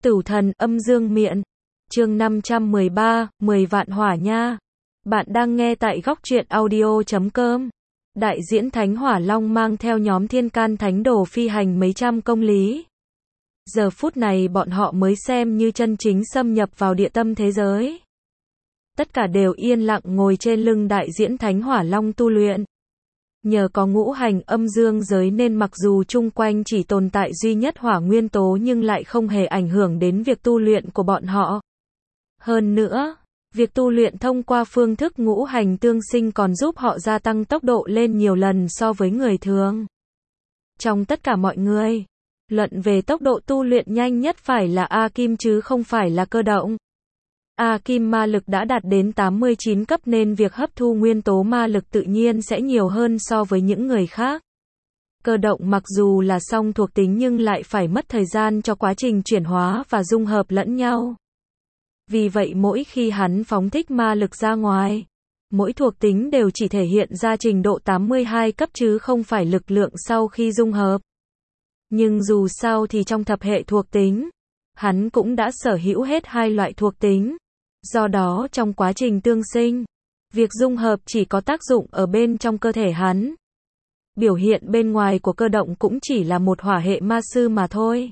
Tử thần âm dương miện. Chương 513, 10 vạn hỏa nha. Bạn đang nghe tại góc truyện audio.com. Đại diễn Thánh Hỏa Long mang theo nhóm Thiên Can Thánh Đồ phi hành mấy trăm công lý. Giờ phút này bọn họ mới xem như chân chính xâm nhập vào địa tâm thế giới. Tất cả đều yên lặng ngồi trên lưng đại diễn Thánh Hỏa Long tu luyện. Nhờ có ngũ hành âm dương giới nên mặc dù chung quanh chỉ tồn tại duy nhất hỏa nguyên tố nhưng lại không hề ảnh hưởng đến việc tu luyện của bọn họ. Hơn nữa, việc tu luyện thông qua phương thức ngũ hành tương sinh còn giúp họ gia tăng tốc độ lên nhiều lần so với người thường. Trong tất cả mọi người, luận về tốc độ tu luyện nhanh nhất phải là A Kim chứ không phải là Cơ Động. A Kim ma lực đã đạt đến 89 cấp nên việc hấp thu nguyên tố ma lực tự nhiên sẽ nhiều hơn so với những người khác. Cơ Động mặc dù là song thuộc tính nhưng lại phải mất thời gian cho quá trình chuyển hóa và dung hợp lẫn nhau. Vì vậy mỗi khi hắn phóng thích ma lực ra ngoài, mỗi thuộc tính đều chỉ thể hiện ra trình độ 82 cấp chứ không phải lực lượng sau khi dung hợp. Nhưng dù sao thì trong thập hệ thuộc tính, hắn cũng đã sở hữu hết hai loại thuộc tính. Do đó trong quá trình tương sinh, việc dung hợp chỉ có tác dụng ở bên trong cơ thể hắn. Biểu hiện bên ngoài của Cơ Động cũng chỉ là một hỏa hệ ma sư mà thôi.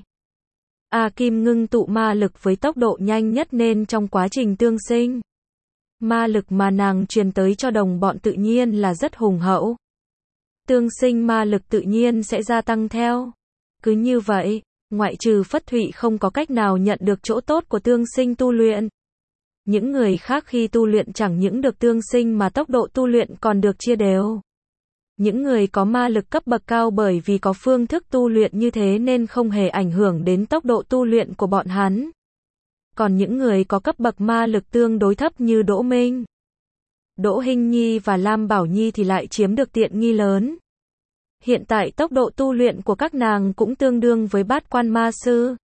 A Kim ngưng tụ ma lực với tốc độ nhanh nhất nên trong quá trình tương sinh, ma lực mà nàng truyền tới cho đồng bọn tự nhiên là rất hùng hậu. Tương sinh ma lực tự nhiên sẽ gia tăng theo. Cứ như vậy, ngoại trừ Phất Thụy không có cách nào nhận được chỗ tốt của tương sinh tu luyện. Những người khác khi tu luyện chẳng những được tương sinh mà tốc độ tu luyện còn được chia đều. Những người có ma lực cấp bậc cao bởi vì có phương thức tu luyện như thế nên không hề ảnh hưởng đến tốc độ tu luyện của bọn hắn. Còn những người có cấp bậc ma lực tương đối thấp như Đỗ Minh, Đỗ Hinh Nhi và Lam Bảo Nhi thì lại chiếm được tiện nghi lớn. Hiện tại tốc độ tu luyện của các nàng cũng tương đương với bát quan ma sư.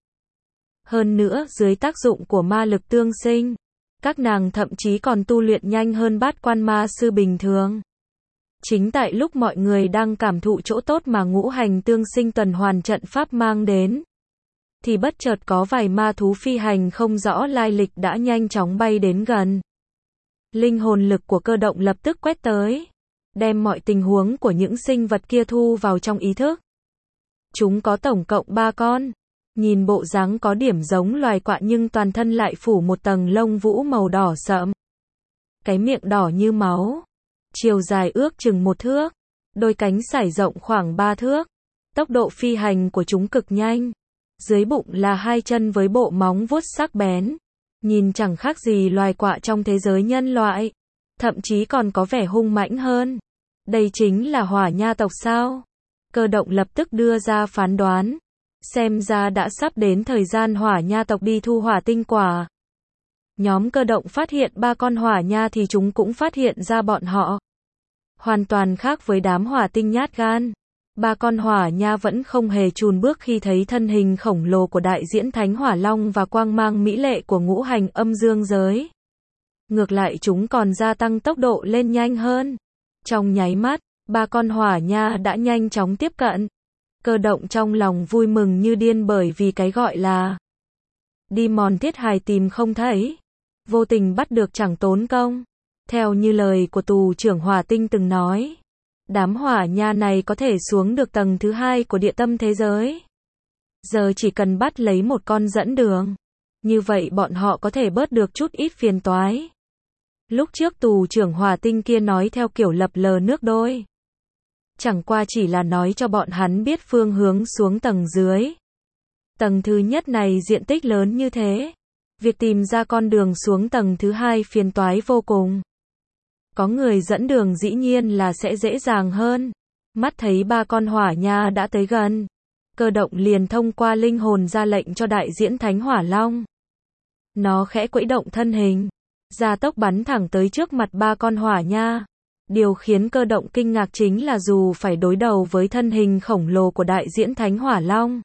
Hơn nữa, dưới tác dụng của ma lực tương sinh, các nàng thậm chí còn tu luyện nhanh hơn bát quan ma sư bình thường. Chính tại lúc mọi người đang cảm thụ chỗ tốt mà ngũ hành tương sinh tuần hoàn trận pháp mang đến, thì bất chợt có vài ma thú phi hành không rõ lai lịch đã nhanh chóng bay đến gần. Linh hồn lực của Cơ Động lập tức quét tới, đem mọi tình huống của những sinh vật kia thu vào trong ý thức. Chúng có tổng cộng 3 con. Nhìn bộ dáng có điểm giống loài quạ nhưng toàn thân lại phủ một tầng lông vũ màu đỏ sậm. Cái miệng đỏ như máu. Chiều dài ước chừng 1 thước. Đôi cánh sải rộng khoảng 3 thước. Tốc độ phi hành của chúng cực nhanh. Dưới bụng là 2 chân với bộ móng vuốt sắc bén. Nhìn chẳng khác gì loài quạ trong thế giới nhân loại. Thậm chí còn có vẻ hung mãnh hơn. Đây chính là hỏa nha tộc sao? Cơ Động lập tức đưa ra phán đoán. Xem ra đã sắp đến thời gian hỏa nha tộc đi thu hỏa tinh quả. Nhóm Cơ Động phát hiện 3 con hỏa nha thì chúng cũng phát hiện ra bọn họ. Hoàn toàn khác với đám hỏa tinh nhát gan. 3 con hỏa nha vẫn không hề chùn bước khi thấy thân hình khổng lồ của đại diễn Thánh Hỏa Long và quang mang mỹ lệ của ngũ hành âm dương giới. Ngược lại chúng còn gia tăng tốc độ lên nhanh hơn. Trong nháy mắt, 3 con hỏa nha đã nhanh chóng tiếp cận. Cơ Động trong lòng vui mừng như điên bởi vì cái gọi là đi mòn thiết hài tìm không thấy, vô tình bắt được chẳng tốn công. Theo như lời của tù trưởng hỏa tinh từng nói, đám hỏa nha này có thể xuống được tầng thứ 2 của địa tâm thế giới. Giờ chỉ cần bắt lấy một con dẫn đường, như vậy bọn họ có thể bớt được chút ít phiền toái. Lúc trước tù trưởng hỏa tinh kia nói theo kiểu lập lờ nước đôi. Chẳng qua chỉ là nói cho bọn hắn biết phương hướng xuống tầng dưới. Tầng thứ nhất này diện tích lớn như thế. Việc tìm ra con đường xuống tầng thứ 2 phiền toái vô cùng. Có người dẫn đường dĩ nhiên là sẽ dễ dàng hơn. Mắt thấy 3 con hỏa nha đã tới gần. Cơ Động liền thông qua linh hồn ra lệnh cho đại diễn Thánh Hỏa Long. Nó khẽ quẫy động thân hình, gia tốc bắn thẳng tới trước mặt 3 con hỏa nha. Điều khiến Cơ Động kinh ngạc chính là dù phải đối đầu với thân hình khổng lồ của đại diễn Thánh Hỏa Long,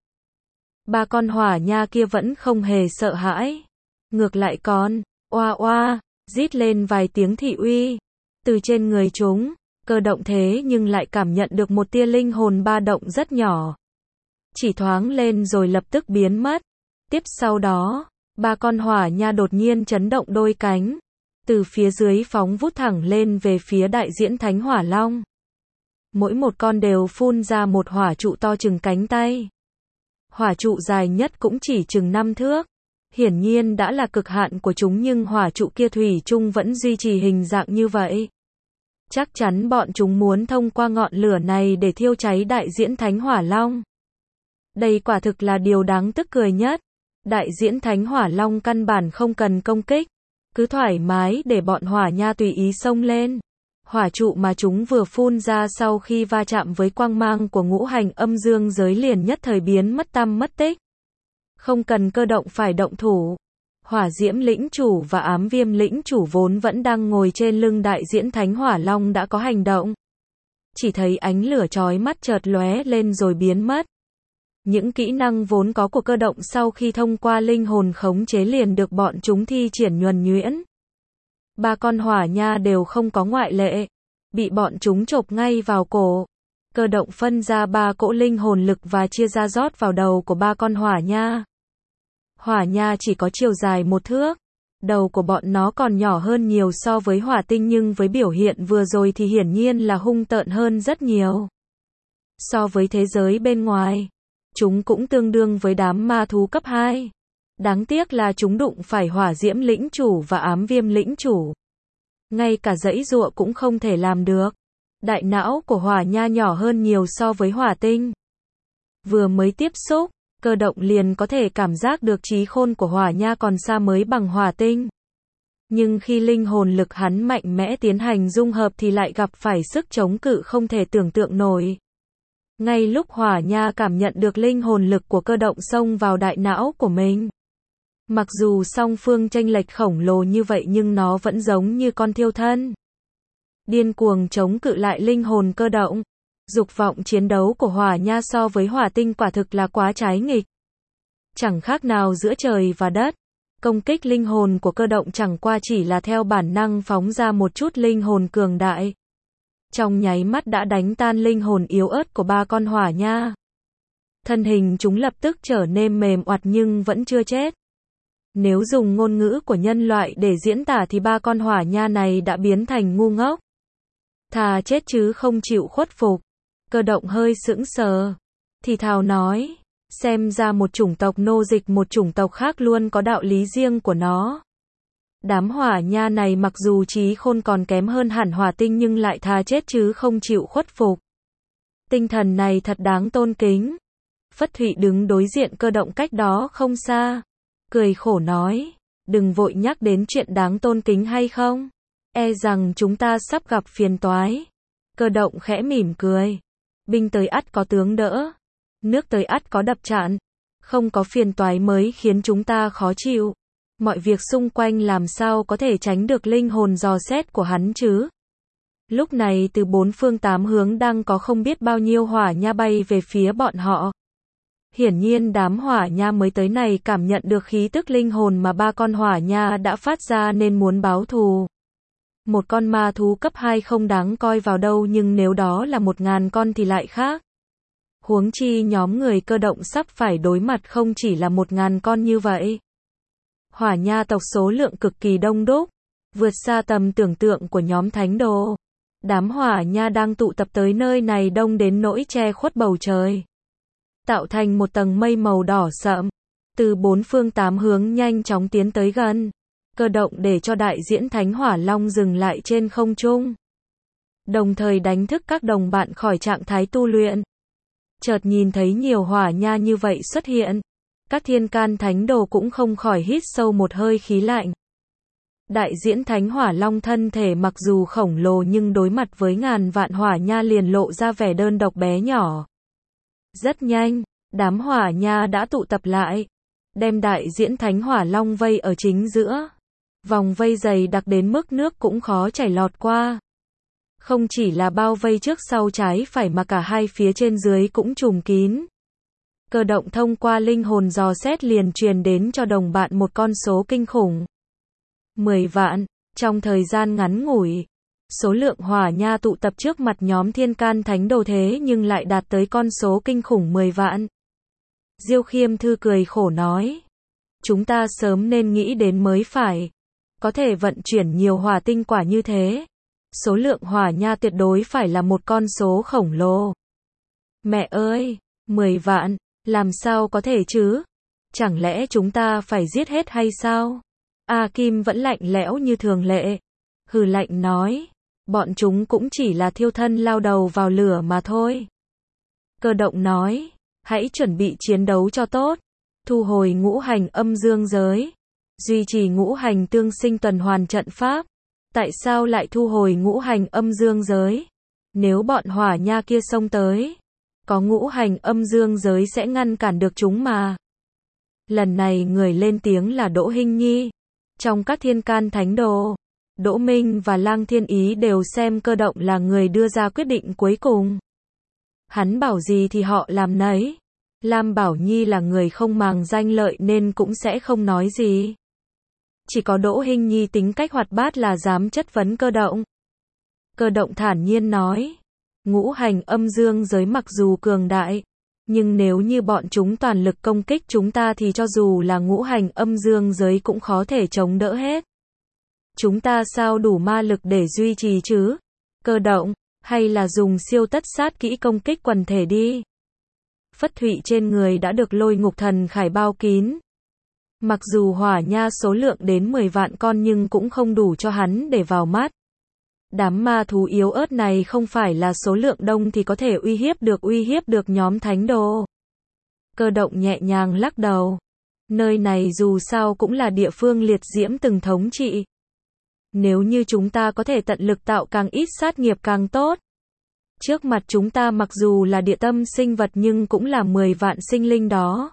3 con hỏa nha kia vẫn không hề sợ hãi. Ngược lại còn, oa oa, rít lên vài tiếng thị uy. Từ trên người chúng, Cơ Động thế nhưng lại cảm nhận được một tia linh hồn ba động rất nhỏ. Chỉ thoáng lên rồi lập tức biến mất. Tiếp sau đó, ba con hỏa nha đột nhiên chấn động đôi cánh, từ phía dưới phóng vút thẳng lên về phía đại diễn Thánh Hỏa Long. Mỗi một con đều phun ra một hỏa trụ to chừng cánh tay. Hỏa trụ dài nhất cũng chỉ chừng 5 thước. Hiển nhiên đã là cực hạn của chúng nhưng hỏa trụ kia thủy chung vẫn duy trì hình dạng như vậy. Chắc chắn bọn chúng muốn thông qua ngọn lửa này để thiêu cháy đại diễn Thánh Hỏa Long. Đây quả thực là điều đáng tức cười nhất. Đại diễn Thánh Hỏa Long căn bản không cần công kích, cứ thoải mái để bọn hỏa nha tùy ý xông lên. Hỏa trụ mà chúng vừa phun ra sau khi va chạm với quang mang của ngũ hành âm dương giới liền nhất thời biến mất tăm mất tích. Không cần Cơ Động phải động thủ. Hỏa Diễm lĩnh chủ và Ám Viêm lĩnh chủ vốn vẫn đang ngồi trên lưng đại diễn Thánh Hỏa Long đã có hành động. Chỉ thấy ánh lửa chói mắt chợt lóe lên rồi biến mất. Những kỹ năng vốn có của Cơ Động sau khi thông qua linh hồn khống chế liền được bọn chúng thi triển nhuần nhuyễn. Ba con hỏa nha đều không có ngoại lệ, bị bọn chúng chộp ngay vào cổ. Cơ Động phân ra 3 cỗ linh hồn lực và chia ra rót vào đầu của ba con hỏa nha. Hỏa nha chỉ có chiều dài 1 thước. Đầu của bọn nó còn nhỏ hơn nhiều so với hỏa tinh nhưng với biểu hiện vừa rồi thì hiển nhiên là hung tợn hơn rất nhiều. So với thế giới bên ngoài, chúng cũng tương đương với đám ma thú cấp 2. Đáng tiếc là chúng đụng phải Hỏa Diễm lĩnh chủ và Ám Viêm lĩnh chủ. Ngay cả giãy giụa cũng không thể làm được. Đại não của hỏa nha nhỏ hơn nhiều so với hỏa tinh. Vừa mới tiếp xúc, Cơ Động liền có thể cảm giác được trí khôn của hỏa nha còn xa mới bằng hỏa tinh. Nhưng khi linh hồn lực hắn mạnh mẽ tiến hành dung hợp thì lại gặp phải sức chống cự không thể tưởng tượng nổi. Ngay lúc hỏa nha cảm nhận được linh hồn lực của Cơ Động xông vào đại não của mình. Mặc dù song phương chênh lệch khổng lồ như vậy nhưng nó vẫn giống như con thiêu thân. Điên cuồng chống cự lại linh hồn Cơ Động. Dục vọng chiến đấu của hỏa nha so với hỏa tinh quả thực là quá trái nghịch. Chẳng khác nào giữa trời và đất. Công kích linh hồn của Cơ Động chẳng qua chỉ là theo bản năng phóng ra một chút linh hồn cường đại. Trong nháy mắt đã đánh tan linh hồn yếu ớt của ba con hỏa nha. Thân hình chúng lập tức trở nên mềm oặt nhưng vẫn chưa chết. Nếu dùng ngôn ngữ của nhân loại để diễn tả thì ba con hỏa nha này đã biến thành ngu ngốc. Thà chết chứ không chịu khuất phục. Cơ Động hơi sững sờ. Thì thào nói, xem ra một chủng tộc nô dịch một chủng tộc khác luôn có đạo lý riêng của nó. Đám hỏa nha này mặc dù trí khôn còn kém hơn hẳn hỏa tinh nhưng lại thà chết chứ không chịu khuất phục. Tinh thần này thật đáng tôn kính. Phất Thụy đứng đối diện Cơ Động cách đó không xa. Cười khổ nói, đừng vội nhắc đến chuyện đáng tôn kính hay không. E rằng chúng ta sắp gặp phiền toái. Cơ Động khẽ mỉm cười. Binh tới ắt có tướng đỡ. Nước tới ắt có đập tràn. Không có phiền toái mới khiến chúng ta khó chịu. Mọi việc xung quanh làm sao có thể tránh được linh hồn dò xét của hắn chứ. Lúc này từ 4 phương 8 hướng đang có không biết bao nhiêu hỏa nha bay về phía bọn họ. Hiển nhiên đám hỏa nha mới tới này cảm nhận được khí tức linh hồn mà ba con hỏa nha đã phát ra nên muốn báo thù. Một con ma thú cấp 2 không đáng coi vào đâu nhưng nếu đó là 1000 con thì lại khác. Huống chi nhóm người Cơ Động sắp phải đối mặt không chỉ là 1000 con như vậy. Hỏa nha tộc số lượng cực kỳ đông đúc, vượt xa tầm tưởng tượng của nhóm thánh đồ. Đám hỏa nha đang tụ tập tới nơi này đông đến nỗi che khuất bầu trời. Tạo thành một tầng mây màu đỏ sậm, từ 4 phương 8 hướng nhanh chóng tiến tới gần. Cơ Động để cho đại diễn Thánh Hỏa Long dừng lại trên không trung. Đồng thời đánh thức các đồng bạn khỏi trạng thái tu luyện. Chợt nhìn thấy nhiều hỏa nha như vậy xuất hiện. Các thiên can thánh đồ cũng không khỏi hít sâu một hơi khí lạnh. Đại diễn Thánh Hỏa Long thân thể mặc dù khổng lồ nhưng đối mặt với ngàn vạn hỏa nha liền lộ ra vẻ đơn độc bé nhỏ. Rất nhanh, đám hỏa nha đã tụ tập lại, đem đại diễn Thánh Hỏa Long vây ở chính giữa. Vòng vây dày đặc đến mức nước cũng khó chảy lọt qua. Không chỉ là bao vây trước sau trái phải mà cả hai phía trên dưới cũng trùm kín. Cơ Động thông qua linh hồn dò xét liền truyền đến cho đồng bạn một con số kinh khủng. 10 vạn, trong thời gian ngắn ngủi. Số lượng hỏa nha tụ tập trước mặt nhóm thiên can thánh đồ thế nhưng lại đạt tới con số kinh khủng 10 vạn. Diêu Khiêm Thư cười khổ nói, Chúng ta sớm nên nghĩ đến mới phải. Có thể vận chuyển nhiều hỏa tinh quả như thế. Số lượng hỏa nha tuyệt đối phải là một con số khổng lồ. Mẹ ơi, 10 vạn, làm sao có thể chứ? Chẳng lẽ chúng ta phải giết hết hay sao? A Kim vẫn lạnh lẽo như thường lệ. Hừ lạnh nói, bọn chúng cũng chỉ là thiêu thân lao đầu vào lửa mà thôi. Cơ động nói, hãy chuẩn bị chiến đấu cho tốt. Thu hồi ngũ hành âm dương giới. Duy trì ngũ hành tương sinh tuần hoàn trận pháp. Tại sao lại thu hồi ngũ hành âm dương giới? Nếu bọn hỏa nha kia xông tới, có ngũ hành âm dương giới sẽ ngăn cản được chúng mà. Lần này người lên tiếng là Đỗ Hinh Nhi. Trong các thiên can thánh đồ, Đỗ Minh và Lang Thiên Ý đều xem Cơ động là người đưa ra quyết định cuối cùng. Hắn bảo gì thì họ làm nấy. Lam Bảo Nhi là người không màng danh lợi nên cũng sẽ không nói gì. Chỉ có Đỗ Hinh Nhi tính cách hoạt bát là dám chất vấn Cơ động. Cơ động thản nhiên nói, ngũ hành âm dương giới mặc dù cường đại, nhưng nếu như bọn chúng toàn lực công kích chúng ta thì cho dù là ngũ hành âm dương giới cũng khó thể chống đỡ hết. Chúng ta sao đủ ma lực để duy trì chứ? Cơ động, hay là dùng siêu tất sát kỹ công kích quần thể đi. Phất Thụy trên người đã được Lôi Ngục Thần Khải bao kín. Mặc dù hỏa nha số lượng đến 10 vạn con nhưng cũng không đủ cho hắn để vào mắt. Đám ma thú yếu ớt này không phải là số lượng đông thì có thể uy hiếp được nhóm thánh đồ. Cơ động nhẹ nhàng lắc đầu. Nơi này dù sao cũng là địa phương liệt diễm từng thống trị. Nếu như chúng ta có thể tận lực tạo càng ít sát nghiệp càng tốt. Trước mặt chúng ta mặc dù là địa tâm sinh vật nhưng cũng là 10 vạn sinh linh đó.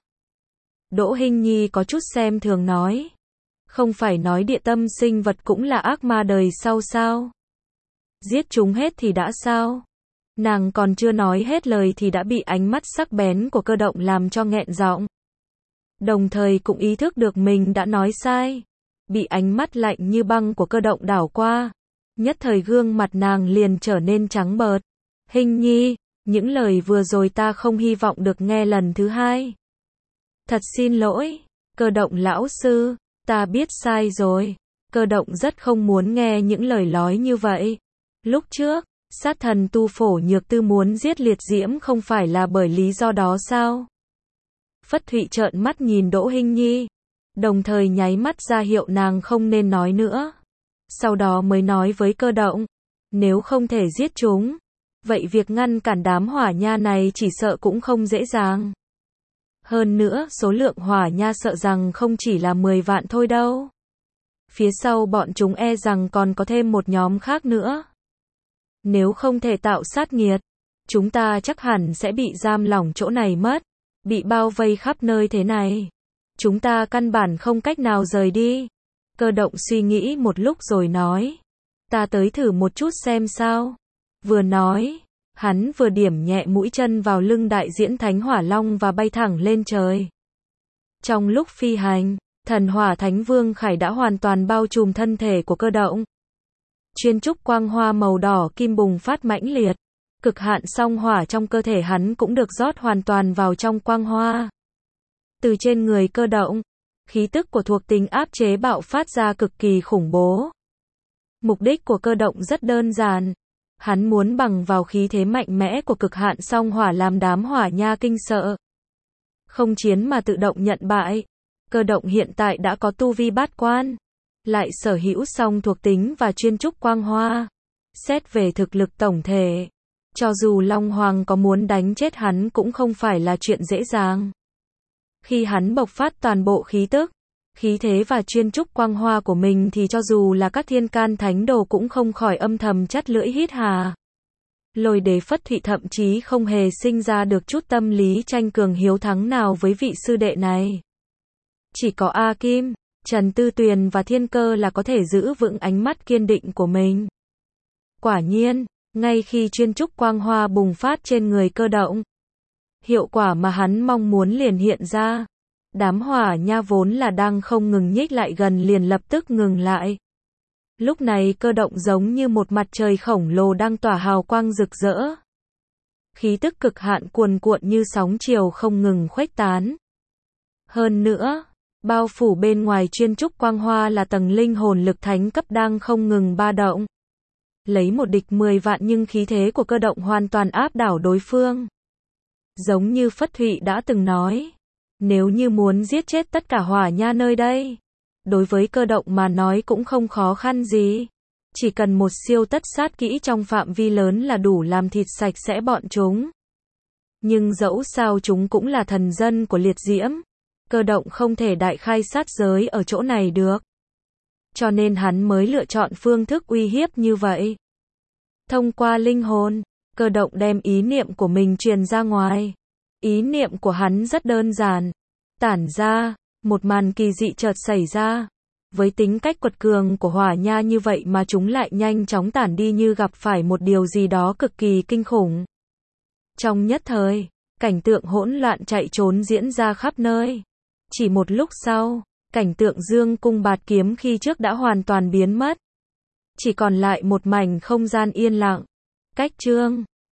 Đỗ Hinh Nhi có chút xem thường nói. Không phải nói địa tâm sinh vật cũng là ác ma đời sau sao? Giết chúng hết thì đã sao? Nàng còn chưa nói hết lời thì đã bị ánh mắt sắc bén của Cơ động làm cho nghẹn giọng. Đồng thời cũng ý thức được mình đã nói sai. Bị ánh mắt lạnh như băng của Cơ động đảo qua. Nhất thời gương mặt nàng liền trở nên trắng bợt. Hinh Nhi, những lời vừa rồi ta không hy vọng được nghe lần thứ hai. Thật xin lỗi, Cơ động lão sư, ta biết sai rồi. Cơ động rất không muốn nghe những lời nói như vậy. Lúc trước, sát thần tu Phổ Nhược Tư muốn giết liệt diễm không phải là bởi lý do đó sao? Phất Thụy trợn mắt nhìn Đỗ Hinh Nhi, đồng thời nháy mắt ra hiệu nàng không nên nói nữa. Sau đó mới nói với Cơ động, nếu không thể giết chúng, vậy việc ngăn cản đám hỏa nha này chỉ sợ cũng không dễ dàng. Hơn nữa, số lượng hỏa nha sợ rằng không chỉ là 10 vạn thôi đâu. Phía sau bọn chúng e rằng còn có thêm một nhóm khác nữa. Nếu không thể tạo sát nghiệt, chúng ta chắc hẳn sẽ bị giam lỏng chỗ này mất. Bị bao vây khắp nơi thế này. Chúng ta căn bản không cách nào rời đi. Cơ động suy nghĩ một lúc rồi nói. Ta tới thử một chút xem sao. Vừa nói, hắn vừa điểm nhẹ mũi chân vào lưng đại diễn Thánh Hỏa Long và bay thẳng lên trời. Trong lúc phi hành, thần hỏa Thánh Vương Khải đã hoàn toàn bao trùm thân thể của Cơ động. Chuyên trúc quang hoa màu đỏ kim bùng phát mãnh liệt. Cực hạn song hỏa trong cơ thể hắn cũng được rót hoàn toàn vào trong quang hoa. Từ trên người Cơ động, khí tức của thuộc tính áp chế bạo phát ra cực kỳ khủng bố. Mục đích của Cơ động rất đơn giản. Hắn muốn bằng vào khí thế mạnh mẽ của cực hạn song hỏa làm đám hỏa nha kinh sợ. Không chiến mà tự động nhận bại. Cơ động hiện tại đã có tu vi bát quan, lại sở hữu song thuộc tính và chuyên trúc quang hoa. Xét về thực lực tổng thể, cho dù Long Hoàng có muốn đánh chết hắn cũng không phải là chuyện dễ dàng. Khi hắn bộc phát toàn bộ khí tức, khí thế và chuyên trúc quang hoa của mình thì cho dù là các thiên can thánh đồ cũng không khỏi âm thầm chắt lưỡi hít hà. Lôi Đế Phất Thụy thậm chí không hề sinh ra được chút tâm lý tranh cường hiếu thắng nào với vị sư đệ này. Chỉ có A Kim, Trần Tư Tuyền và Thiên Cơ là có thể giữ vững ánh mắt kiên định của mình. Quả nhiên, ngay khi chuyên trúc quang hoa bùng phát trên người Cơ động, hiệu quả mà hắn mong muốn liền hiện ra. Đám hỏa nha vốn là đang không ngừng nhích lại gần liền lập tức ngừng lại. Lúc này Cơ động giống như một mặt trời khổng lồ đang tỏa hào quang rực rỡ. Khí tức cực hạn cuồn cuộn như sóng chiều không ngừng khuếch tán. Hơn nữa, Bao phủ bên ngoài chuyên trúc quang hoa là tầng linh hồn lực thánh cấp đang không ngừng ba động. Lấy một địch 10 vạn nhưng khí thế của Cơ Động hoàn toàn áp đảo đối phương. Giống như Phất Thụy đã từng nói, nếu như muốn giết chết tất cả hỏa nha nơi đây, đối với Cơ Động mà nói cũng không khó khăn gì. Chỉ cần một siêu tất sát kỹ trong phạm vi lớn là đủ làm thịt sạch sẽ bọn chúng. Nhưng dẫu sao chúng cũng là thần dân của liệt diễm. Cơ Động không thể đại khai sát giới ở chỗ này được. Cho nên hắn mới lựa chọn phương thức uy hiếp như vậy. Thông qua linh hồn, Cơ Động đem ý niệm của mình truyền ra ngoài. Ý niệm của hắn rất đơn giản. Tản ra, một màn kỳ dị chợt xảy ra. Với tính cách quật cường của hỏa nha như vậy mà chúng lại nhanh chóng tản đi như gặp phải một điều gì đó cực kỳ kinh khủng. Trong nhất thời, cảnh tượng hỗn loạn chạy trốn diễn ra khắp nơi. Chỉ một lúc sau, cảnh tượng dương cung bạt kiếm khi trước đã hoàn toàn biến mất. Chỉ còn lại một mảnh không gian yên lặng. Cách chương